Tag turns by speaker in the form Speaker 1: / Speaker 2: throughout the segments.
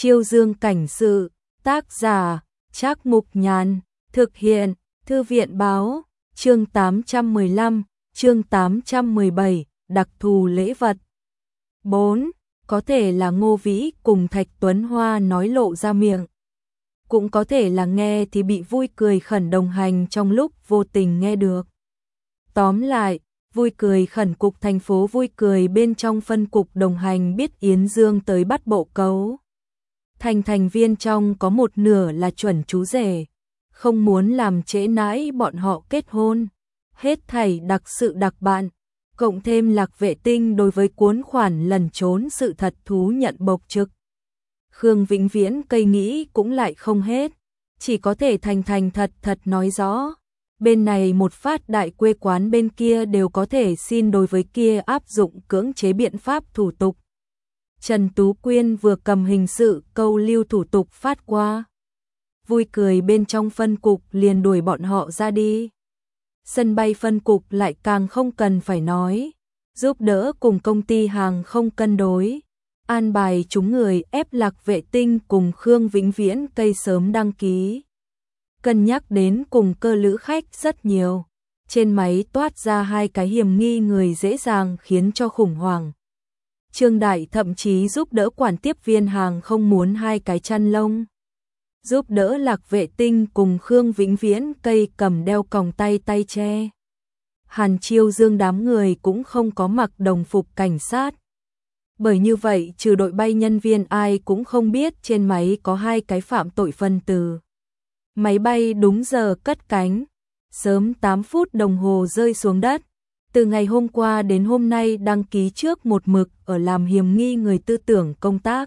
Speaker 1: Chiêu Dương cảnh sự, tác giả, Trác Mục Nhàn, thực hiện, Thư viện báo, chương 815, chương 817, đặc thù lễ vật. 4. Có thể là Ngô Vĩ cùng Thạch Tuấn Hoa nói lộ ra miệng. Cũng có thể là nghe thì bị vui cười khẩn đồng hành trong lúc vô tình nghe được. Tóm lại, vui cười khẩn cục thành phố vui cười bên trong phân cục đồng hành biết Yến Dương tới bắt bộ cấu. Thành viên trong có một nửa là chuẩn chú rể, không muốn làm trễ nãi bọn họ kết hôn. Hết thảy đặc sự đặc bạn, cộng thêm Lạc Vệ Tinh đối với cuốn khoản lẩn trốn sự thật thú nhận bộc trực. Khương Vĩnh Viễn cây nghĩ cũng lại không hết, chỉ có thể thành thật nói rõ. Bên này một phát đại quê quán bên kia đều có thể xin đối với kia áp dụng cưỡng chế biện pháp thủ tục. Trần Tú Quyên vừa cầm hình sự câu lưu thủ tục phát qua. Vui cười bên trong phân cục liền đuổi bọn họ ra đi. Sân bay phân cục lại càng không cần phải nói. Giúp đỡ cùng công ty hàng không cân đối. An bài chúng người ép Lạc Vệ Tinh cùng Khương Vĩnh Viễn cây sớm đăng ký. Cân nhắc đến cùng cơ lữ khách rất nhiều. Trên máy toát ra hai cái hiểm nghi người dễ dàng khiến cho khủng hoảng. Trương Đại thậm chí giúp đỡ quản tiếp viên hàng không muốn hai cái chăn lông. Giúp đỡ Lạc Vệ Tinh cùng Khương Vĩnh Viễn cây cầm đeo còng tay che. Hàn Chiêu Dương đám người cũng không có mặc đồng phục cảnh sát. Bởi như vậy trừ đội bay nhân viên ai cũng không biết trên máy có hai cái phạm tội phân tử. Máy bay đúng giờ cất cánh, sớm 8 phút đồng hồ rơi xuống đất. Từ ngày hôm qua đến hôm nay đăng ký trước một mực ở làm hiểm nghi người tư tưởng công tác.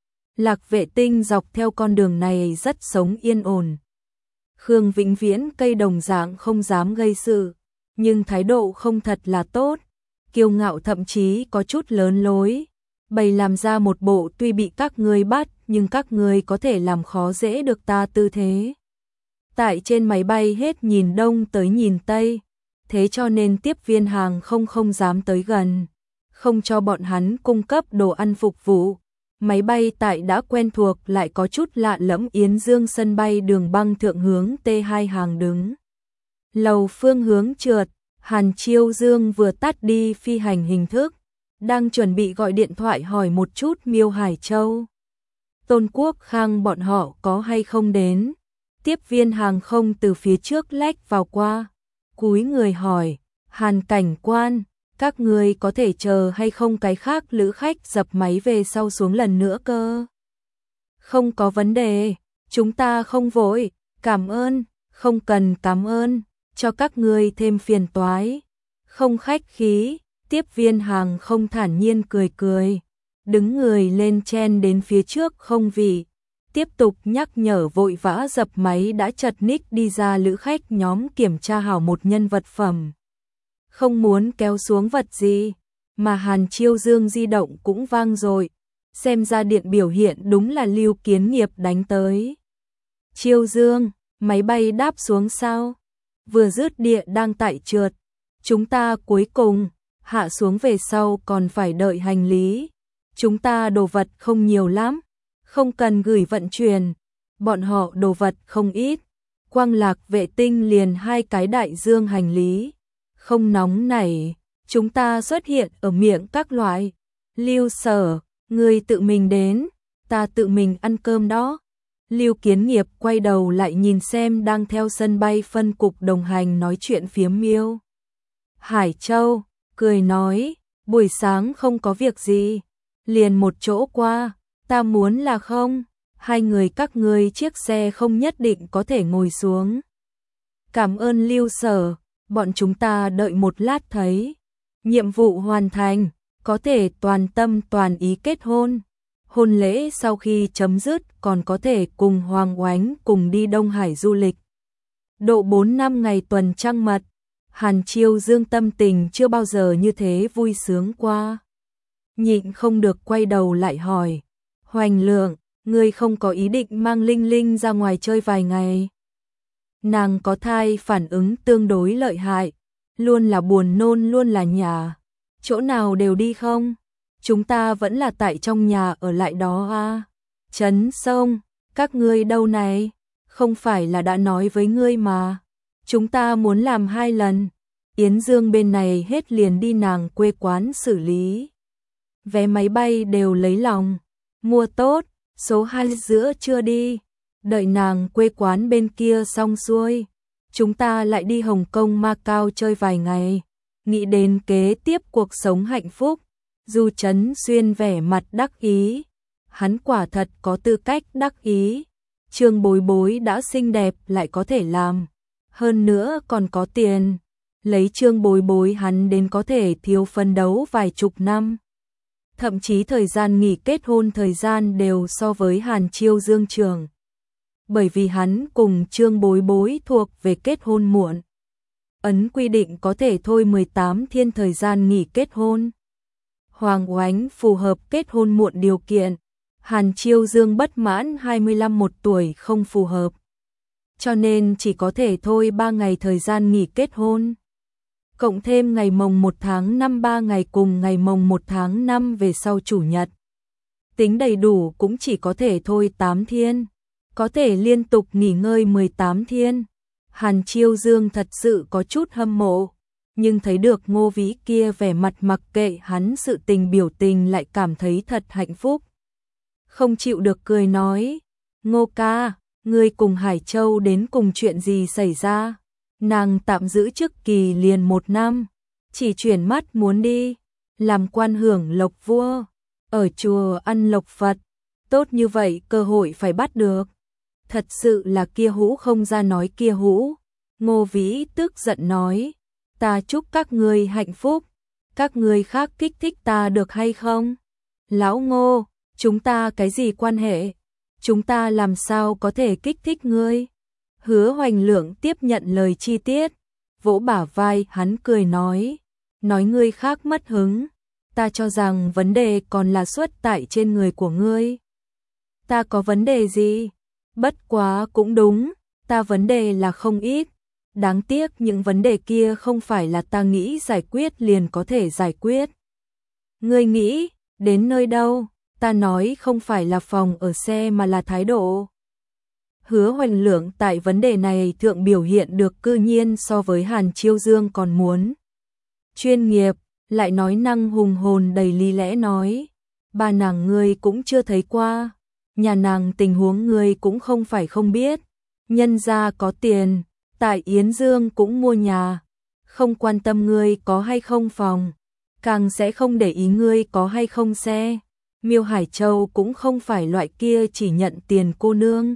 Speaker 1: Lạc Vệ Tinh dọc theo con đường này rất sống yên ổn. Khương Vĩnh Viễn cây đồng dạng không dám gây sự, nhưng thái độ không thật là tốt, kiêu ngạo thậm chí có chút lớn lối. Bày làm ra một bộ tuy bị các ngươi bắt nhưng các ngươi có thể làm khó dễ được ta tư thế. Tại trên máy bay hết nhìn đông tới nhìn tây, thế cho nên tiếp viên hàng không dám tới gần, không cho bọn hắn cung cấp đồ ăn phục vụ. Máy bay tại đã quen thuộc lại có chút lạ lẫm Yến Dương sân bay đường băng thượng hướng T2 hàng đứng. Lầu phương hướng trượt, Hàn Chiêu Dương vừa tắt đi phi hành hình thức, đang chuẩn bị gọi điện thoại hỏi một chút Miêu Hải Châu. Tôn Quốc Khang bọn họ có hay không đến. Tiếp viên hàng không từ phía trước lách vào qua, cúi người hỏi, Hàn cảnh quan, các người có thể chờ hay không cái khác lữ khách dập máy về sau xuống lần nữa cơ. Không có vấn đề, chúng ta không vội, cảm ơn, không cần cảm ơn, cho các người thêm phiền toái. Không khách khí, tiếp viên hàng không thản nhiên cười, đứng người lên chen đến phía trước không vị. Tiếp tục nhắc nhở vội vã dập máy đã chật ních đi ra lữ khách nhóm kiểm tra hảo một nhân vật phẩm. Không muốn kéo xuống vật gì, mà Hàn Chiêu Dương di động cũng vang rồi. Xem ra điện biểu hiện đúng là Lưu Kiến Nghiệp đánh tới. Chiêu Dương, máy bay đáp xuống sao? Vừa dứt địa đang tại trượt. Chúng ta cuối cùng, hạ xuống về sau còn phải đợi hành lý. Chúng ta đồ vật không nhiều lắm. Không cần gửi vận chuyển, bọn họ đồ vật không ít. Quang Lạc Vệ Tinh liền hai cái đại dương hành lý. Không nóng nảy, chúng ta xuất hiện ở miệng các loại. Lưu Sở, người tự mình đến, ta tự mình ăn cơm đó. Lưu Kiến Nghiệp quay đầu lại nhìn xem đang theo sân bay phân cục đồng hành nói chuyện phiếm Miêu Hải Châu, cười nói, buổi sáng không có việc gì, liền một chỗ qua. Ta muốn là không, hai người các ngươi chiếc xe không nhất định có thể ngồi xuống. Cảm ơn Lưu Sở, bọn chúng ta đợi một lát thấy. Nhiệm vụ hoàn thành, có thể toàn tâm toàn ý kết hôn. Hôn lễ sau khi chấm dứt còn có thể cùng Hoàng Oánh cùng đi Đông Hải du lịch. Độ 4 năm ngày tuần trăng mật, Hàn Chiêu Dương tâm tình chưa bao giờ như thế vui sướng qua. Nhịn không được quay đầu lại hỏi. Hoành Lượng, ngươi không có ý định mang Linh Linh ra ngoài chơi vài ngày. Nàng có thai phản ứng tương đối lợi hại, luôn là buồn nôn luôn là nhà. Chỗ nào đều đi không? Chúng ta vẫn là tại trong nhà ở lại đó à? Trấn Sông, các ngươi đâu này? Không phải là đã nói với ngươi mà. Chúng ta muốn làm 2 lần. Yến Dương bên này hết liền đi nàng quê quán xử lý. Vé máy bay đều lấy lòng. Mua tốt, số 2 giữa chưa đi. Đợi nàng quê quán bên kia xong xuôi. Chúng ta lại đi Hồng Kông Macau chơi vài ngày. Nghĩ đến kế tiếp cuộc sống hạnh phúc. Du Trấn Xuyên vẻ mặt đắc ý. Hắn quả thật có tư cách đắc ý. Trương Bối Bối đã xinh đẹp lại có thể làm. Hơn nữa còn có tiền. Lấy Trương Bối Bối hắn đến có thể thiếu phấn đấu vài chục năm. Thậm chí thời gian nghỉ kết hôn thời gian đều so với Hàn Chiêu Dương trường. Bởi vì hắn cùng Trương Bối Bối thuộc về kết hôn muộn. Ấn quy định có thể thôi 18 thiên thời gian nghỉ kết hôn. Hoàng Oánh phù hợp kết hôn muộn điều kiện. Hàn Chiêu Dương bất mãn 25 1 tuổi không phù hợp. Cho nên chỉ có thể thôi 3 ngày thời gian nghỉ kết hôn. Cộng thêm ngày mồng 1 tháng 5 3 ngày cùng ngày mồng 1 tháng 5 về sau chủ nhật. Tính đầy đủ cũng chỉ có thể thôi 8 thiên. Có thể liên tục nghỉ ngơi 18 thiên. Hàn Chiêu Dương thật sự có chút hâm mộ. Nhưng thấy được Ngô Vĩ kia vẻ mặt mặc kệ hắn sự tình biểu tình lại cảm thấy thật hạnh phúc. Không chịu được cười nói. Ngô ca, ngươi cùng Hải Châu đến cùng chuyện gì xảy ra? Nàng tạm giữ chức kỳ liền 1 năm. Chỉ chuyển mắt muốn đi. Làm quan hưởng lộc vua. Ở chùa ăn lộc Phật. Tốt như vậy cơ hội phải bắt được. Thật sự là kia hũ không ra nói kia hũ. Ngô Vĩ tức giận nói. Ta chúc các ngươi hạnh phúc. Các ngươi khác kích thích ta được hay không? Lão Ngô, chúng ta cái gì quan hệ? Chúng ta làm sao có thể kích thích ngươi? Hứa Hoành Lượng tiếp nhận lời chi tiết. Vỗ bả vai hắn cười nói. Nói ngươi khác mất hứng. Ta cho rằng vấn đề còn là xuất tại trên người của ngươi. Ta có vấn đề gì? Bất quá cũng đúng. Ta vấn đề là không ít. Đáng tiếc những vấn đề kia không phải là ta nghĩ giải quyết liền có thể giải quyết. Ngươi nghĩ, đến nơi đâu, ta nói không phải là phòng ở xe mà là thái độ. Hứa Hoành Lượng tại vấn đề này thượng biểu hiện được cư nhiên so với Hàn Chiêu Dương còn muốn. Chuyên nghiệp, lại nói năng hùng hồn đầy lý lẽ nói. Ba nàng ngươi cũng chưa thấy qua. Nhà nàng tình huống ngươi cũng không phải không biết. Nhân gia có tiền. Tại Yến Dương cũng mua nhà, không quan tâm ngươi có hay không phòng, càng sẽ không để ý ngươi có hay không xe. Miêu Hải Châu cũng không phải loại kia chỉ nhận tiền cô nương.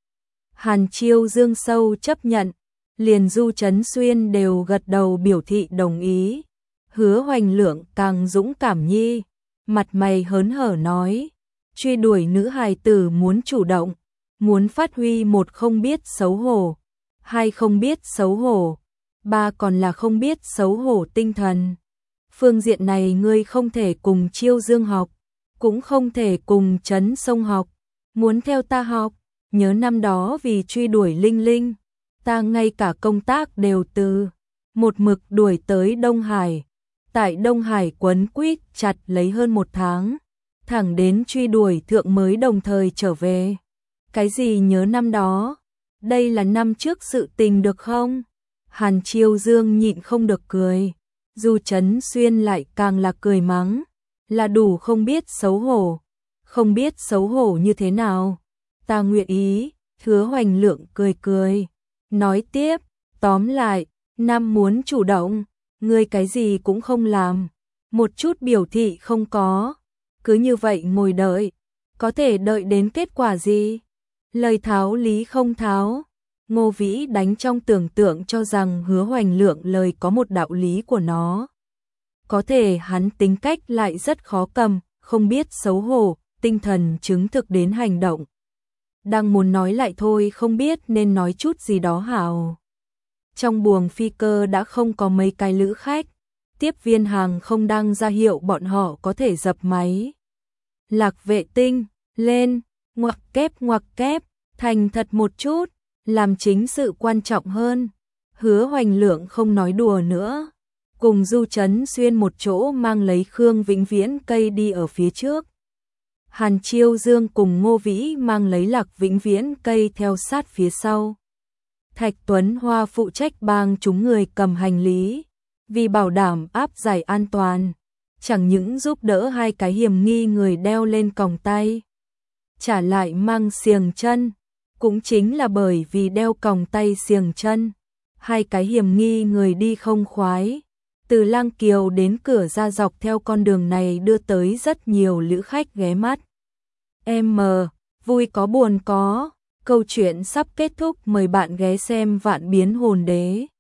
Speaker 1: Hàn Chiêu Dương sâu chấp nhận, liền Du Trấn Xuyên đều gật đầu biểu thị đồng ý. Hứa Hoành Lượng càng dũng cảm nhi, mặt mày hớn hở nói, truy đuổi nữ hài tử muốn chủ động, muốn phát huy một không biết xấu hổ. 2 không biết xấu hổ, 3 còn là không biết xấu hổ tinh thần. Phương diện này ngươi không thể cùng Chiêu Dương học, cũng không thể cùng Trấn Sông học, muốn theo ta học. Nhớ năm đó vì truy đuổi Linh Linh, ta ngay cả công tác đều từ một mực đuổi tới Đông Hải. Tại Đông Hải quấn quýt chặt lấy hơn 1 tháng, thẳng đến truy đuổi thượng mới đồng thời trở về. Cái gì nhớ năm đó? Đây là năm trước sự tình được không? Hàn Chiêu Dương nhịn không được cười. Du Trấn Xuyên lại càng là cười mắng. Là đủ không biết xấu hổ. Không biết xấu hổ như thế nào? Ta nguyện ý. Hứa Hoành Lượng cười cười. Nói tiếp, tóm lại, năm muốn chủ động. Ngươi cái gì cũng không làm. Một chút biểu thị không có. Cứ như vậy ngồi đợi. Có thể đợi đến kết quả gì? Lời tháo lý không tháo. Ngô Vĩ đánh trong tưởng tượng cho rằng Hứa Hoành Lượng lời có một đạo lý của nó. Có thể hắn tính cách lại rất khó cầm, không biết xấu hổ, tinh thần chứng thực đến hành động. Đang muốn nói lại thôi không biết nên nói chút gì đó hảo. Trong buồng phi cơ đã không có mấy cái lữ khách. Tiếp viên hàng không đang ra hiệu bọn họ có thể dập máy. Lạc Vệ Tinh, lên. Ngoặc kép, thành thật một chút, làm chính sự quan trọng hơn. Hứa Hoành Lượng không nói đùa nữa, cùng Du Trấn Xuyên một chỗ mang lấy Khương Vĩnh Viễn cây đi ở phía trước. Hàn Chiêu Dương cùng Ngô Vĩ mang lấy Lạc Vĩnh Viễn cây theo sát phía sau. Thạch Tuấn Hoa phụ trách bang chúng người cầm hành lý, vì bảo đảm áp giải an toàn, chẳng những giúp đỡ hai cái hiểm nghi người đeo lên còng tay, trả lại mang xiềng chân, cũng chính là bởi vì đeo còng tay xiềng chân, hai cái hiểm nghi người đi không khoái. Từ Lang Kiều đến cửa ra dọc theo con đường này đưa tới rất nhiều lữ khách ghé mắt. Vui có buồn có, câu chuyện sắp kết thúc, mời bạn ghé xem Vạn Biến Hồn Đế.